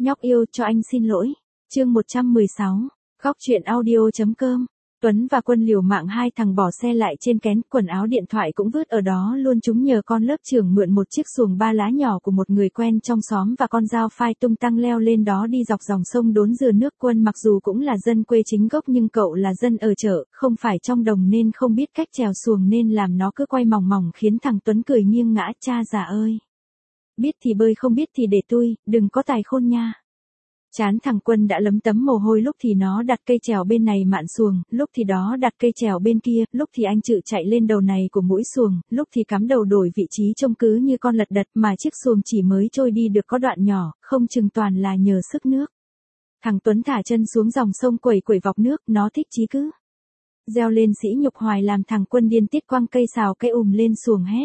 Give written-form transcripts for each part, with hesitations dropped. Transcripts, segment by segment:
Nhóc yêu cho anh xin lỗi. Chương 116. Góc truyện audio.com. Tuấn và Quân liều mạng hai thằng bỏ xe lại trên kén, quần áo điện thoại cũng vứt ở đó luôn. Chúng nhờ con lớp trưởng mượn một chiếc xuồng ba lá nhỏ của một người quen trong xóm và con dao phai tung tăng leo lên đó đi dọc dòng sông đốn dừa nước. Quân mặc dù cũng là dân quê chính gốc nhưng cậu là dân ở chợ, không phải trong đồng nên không biết cách chèo xuồng nên làm nó cứ quay mòng mòng khiến thằng Tuấn cười nghiêng ngã. Cha già ơi! Biết thì bơi không biết thì để tui, đừng có tài khôn nha. Chán thằng Quân đã lấm tấm mồ hôi, lúc thì nó đặt cây chèo bên này mạn xuồng, lúc thì đó đặt cây chèo bên kia, lúc thì anh Trự chạy lên đầu này của mũi xuồng, lúc thì cắm đầu đổi vị trí trông cứ như con lật đật, mà chiếc xuồng chỉ mới trôi đi được có đoạn nhỏ, không chừng toàn là nhờ sức nước. Thằng Tuấn thả chân xuống dòng sông quẩy quẩy vọc nước, nó thích chí cứ reo lên sỉ nhục hoài làm thằng Quân điên tiết, quăng cây xào cây lên xuồng hét.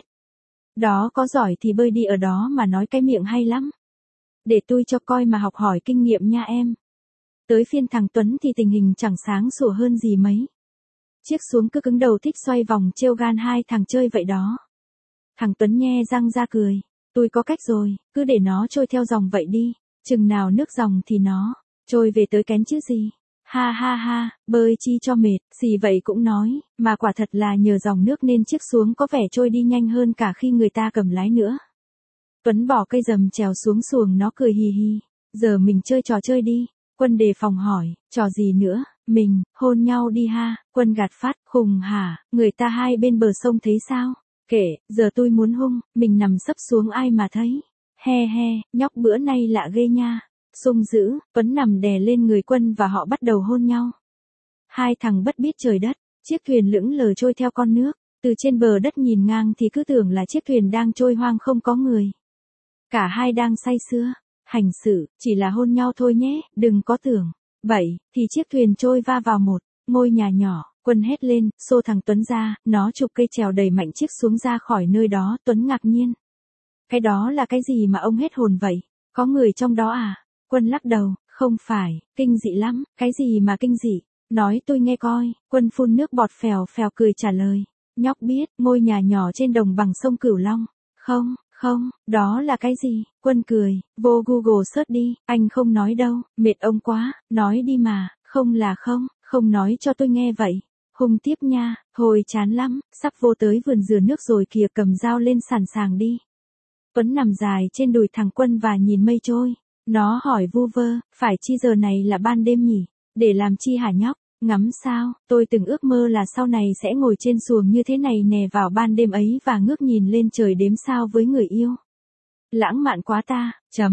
Đó có giỏi thì bơi đi ở đó mà nói cái miệng hay lắm. Để tôi cho coi mà học hỏi kinh nghiệm nha em. Tới phiên thằng Tuấn thì tình hình chẳng sáng sủa hơn gì mấy. Chiếc xuồng cứ cứng đầu thích xoay vòng trêu gan hai thằng chơi vậy đó. Thằng Tuấn nhe răng ra cười. Tôi có cách rồi, cứ để nó trôi theo dòng vậy đi. Chừng nào nước dòng thì nó trôi về tới kén chứ gì. Ha ha ha, bơi chi cho mệt, xì vậy cũng nói, mà quả thật là nhờ dòng nước nên chiếc xuồng có vẻ trôi đi nhanh hơn cả khi người ta cầm lái nữa. Tuấn bỏ cây rầm trèo xuống xuồng, nó cười hì hì. Giờ mình chơi trò chơi đi. Quân đề phòng hỏi, trò gì nữa? Mình, hôn nhau đi ha. Quân gạt phát, khùng hả, người ta hai bên bờ sông thấy sao? Kể, giờ tôi muốn hung, mình nằm sấp xuống ai mà thấy. He he, nhóc bữa nay lạ ghê nha. Sung dữ, Tuấn nằm đè lên người Quân và họ bắt đầu hôn nhau. Hai thằng bất biết trời đất, chiếc thuyền lững lờ trôi theo con nước. Từ trên bờ đất nhìn ngang thì cứ tưởng là chiếc thuyền đang trôi hoang không có người. Cả hai đang say sưa, hành xử, chỉ là hôn nhau thôi nhé, đừng có tưởng. Vậy, thì chiếc thuyền trôi va vào một ngôi nhà nhỏ. Quân hét lên, xô thằng Tuấn ra, nó chụp cây chèo đẩy mạnh chiếc xuống ra khỏi nơi đó. Tuấn ngạc nhiên. Cái đó là cái gì mà ông hết hồn vậy? Có người trong đó à? Quân lắc đầu, không phải, kinh dị lắm. Cái gì mà kinh dị? Nói tôi nghe coi. Quân phun nước bọt phèo phèo cười trả lời. Nhóc biết, ngôi nhà nhỏ trên đồng bằng sông Cửu Long. Không, đó là cái gì? Quân cười, vô Google search đi, anh không nói đâu, mệt ông quá, nói đi mà, không là không nói cho tôi nghe vậy. Hung tiếp nha, thôi chán lắm, sắp vô tới vườn dừa nước rồi kìa, cầm dao lên sẵn sàng đi. Tuấn nằm dài trên đùi thằng Quân và nhìn mây trôi. Nó hỏi vu vơ, phải chi giờ này là ban đêm nhỉ? Để làm chi hả nhóc? Ngắm sao, tôi từng ước mơ là sau này sẽ ngồi trên xuồng như thế này nè vào ban đêm ấy và ngước nhìn lên trời đếm sao với người yêu. Lãng mạn quá ta,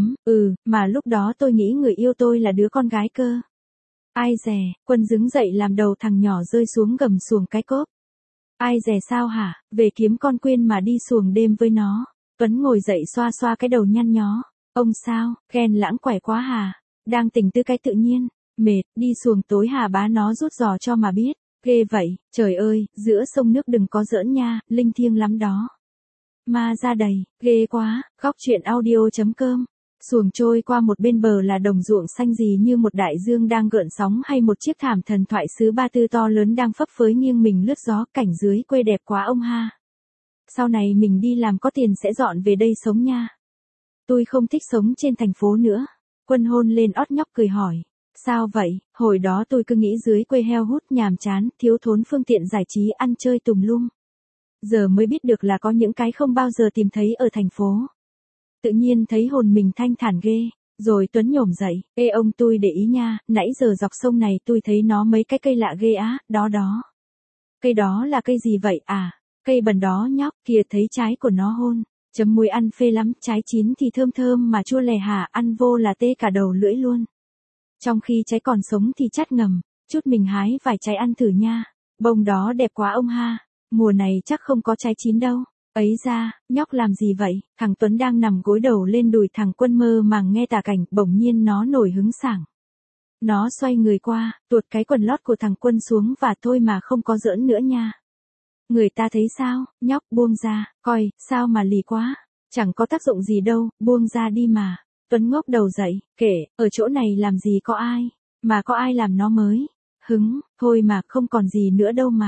mà lúc đó tôi nghĩ người yêu tôi là đứa con gái cơ. Ai dè, Quân đứng dậy làm đầu thằng nhỏ rơi xuống gầm xuồng cái cốp. Ai dè sao hả, về kiếm con Quyên mà đi xuồng đêm với nó. Tuấn ngồi dậy xoa xoa cái đầu nhăn nhó. Ông sao, ghen lãng quẻ quá hà, đang tỉnh tư cái tự nhiên. Mệt, đi xuồng tối hà bá nó rút giò cho mà biết. Ghê vậy, trời ơi, giữa sông nước đừng có giỡn nha, linh thiêng lắm đó. Ma ra đầy, ghê quá. Góc truyện audio.com. Xuồng trôi qua một bên bờ là đồng ruộng xanh gì như một đại dương đang gợn sóng, hay một chiếc thảm thần thoại xứ Ba Tư to lớn đang phấp phới nghiêng mình lướt gió. Cảnh dưới quê đẹp quá ông ha. Sau này mình đi làm có tiền sẽ dọn về đây sống nha. Tôi không thích sống trên thành phố nữa. Quân hôn lên ót nhóc cười hỏi. Sao vậy? Hồi đó tôi cứ nghĩ dưới quê heo hút nhàm chán, thiếu thốn phương tiện giải trí, ăn chơi tùm lum. Giờ mới biết được là có những cái không bao giờ tìm thấy ở thành phố. Tự nhiên thấy hồn mình thanh thản ghê. Rồi Tuấn nhổm dậy. Ê ông, tôi để ý nha, nãy giờ dọc sông này tôi thấy nó mấy cái cây lạ ghê á, đó. Cây đó là cây gì vậy à? Cây bần đó nhóc, kìa thấy trái của nó hôn. Chấm muối ăn phê lắm, trái chín thì thơm thơm mà chua lè hả, ăn vô là tê cả đầu lưỡi luôn. Trong khi trái còn sống thì chát ngầm, chút mình hái vài trái ăn thử nha. Bông đó đẹp quá ông ha, mùa này chắc không có trái chín đâu. Ấy ra, nhóc làm gì vậy? Thằng Tuấn đang nằm gối đầu lên đùi thằng Quân mơ màng nghe tả cảnh, bỗng nhiên nó nổi hứng sảng. Nó xoay người qua, tuột cái quần lót của thằng Quân xuống và thôi mà không có giỡn nữa nha. Người ta thấy sao, nhóc buông ra, coi, sao mà lì quá. Chẳng có tác dụng gì đâu, buông ra đi mà. Tuấn ngóc đầu dậy, kể, ở chỗ này làm gì có ai, mà có ai làm nó mới. Hứng, thôi mà không còn gì nữa đâu mà.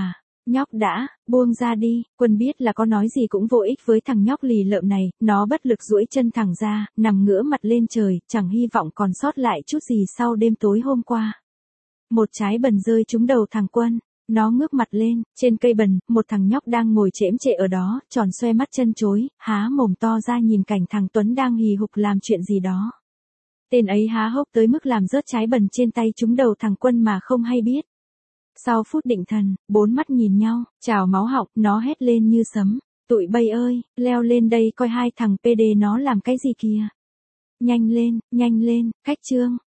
Nhóc đã, buông ra đi, Quân biết là có nói gì cũng vô ích với thằng nhóc lì lợm này, nó bất lực duỗi chân thẳng ra, nằm ngửa mặt lên trời, chẳng hy vọng còn sót lại chút gì sau đêm tối hôm qua. Một trái bần rơi trúng đầu thằng Quân. Nó ngước mặt lên, trên cây bần, một thằng nhóc đang ngồi chễm chệ ở đó, tròn xoe mắt chân chối, há mồm to ra nhìn cảnh thằng Tuấn đang hì hục làm chuyện gì đó. Tên ấy há hốc tới mức làm rớt trái bần trên tay trúng đầu thằng Quân mà không hay biết. Sau phút định thần, bốn mắt nhìn nhau, trào máu họng, nó hét lên như sấm. Tụi bay ơi, leo lên đây coi hai thằng PD nó làm cái gì kìa. Nhanh lên, cách trương.